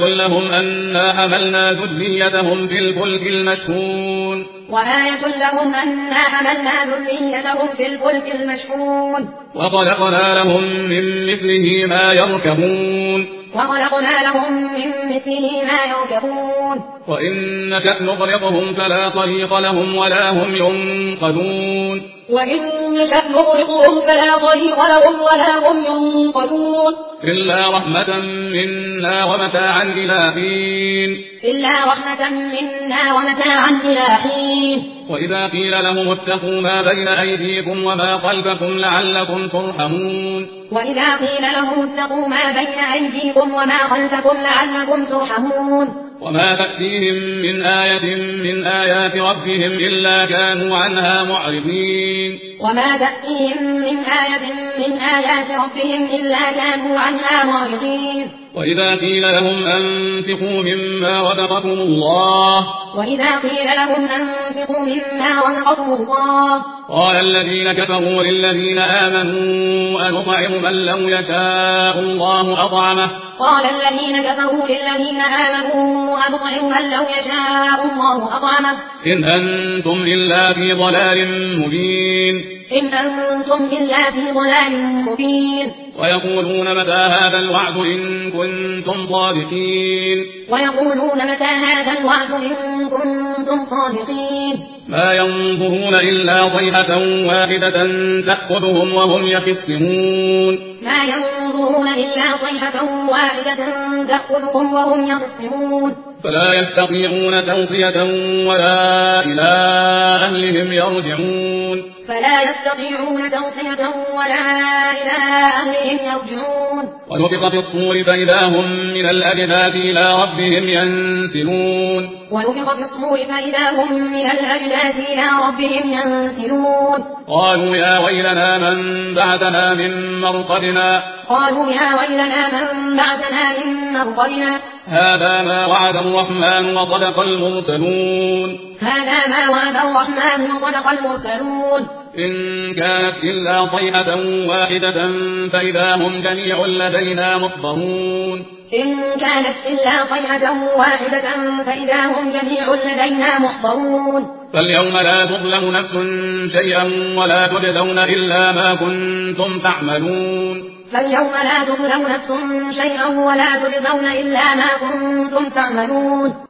لهم أنا حملنا ذريتهم في الفلك المشحون وخلقنا لهم من مثله ما يركبون وإن نشأ نغرقهم فلا صريخ لهم ولا هم ينقذون إلا رحمة منا ومتاعا إلى حين وإذا قيل لهم اتقوا ما بين أيديكم وما خلفكم لعلكم ترحمون وما تأتيهم من آية من آيات ربهم إلا كانوا عنها معرضين وإذا قيل لهم أنفقوا مما رزقكم الله قال الذين كفروا للذين آمنوا أنطعم من لو يشاء الله أطعمه إن أنتم إلا في ضلال مبين ويقولون متى هذا الوعد إن كنتم صادقين ما ينظرون إلا صيحة واحدة تأخذهم وهم يخصمون فلا يستطيعون توصية ولا إلى أهلهم يرجعون ونفخ في الصور فإذا هم من الأجداث إلى ربهم ينسلون قالوا يا ويلنا من بعثنا من مرقدنا هذا ما وعد الرحمن وصدق المرسلون إن كانت إلا صيحة واحدة فإذا هم جميع لدينا محضرون فاليوم لا تظلم نفس شيئا ولا تجزون إلا ما كنتم تعملون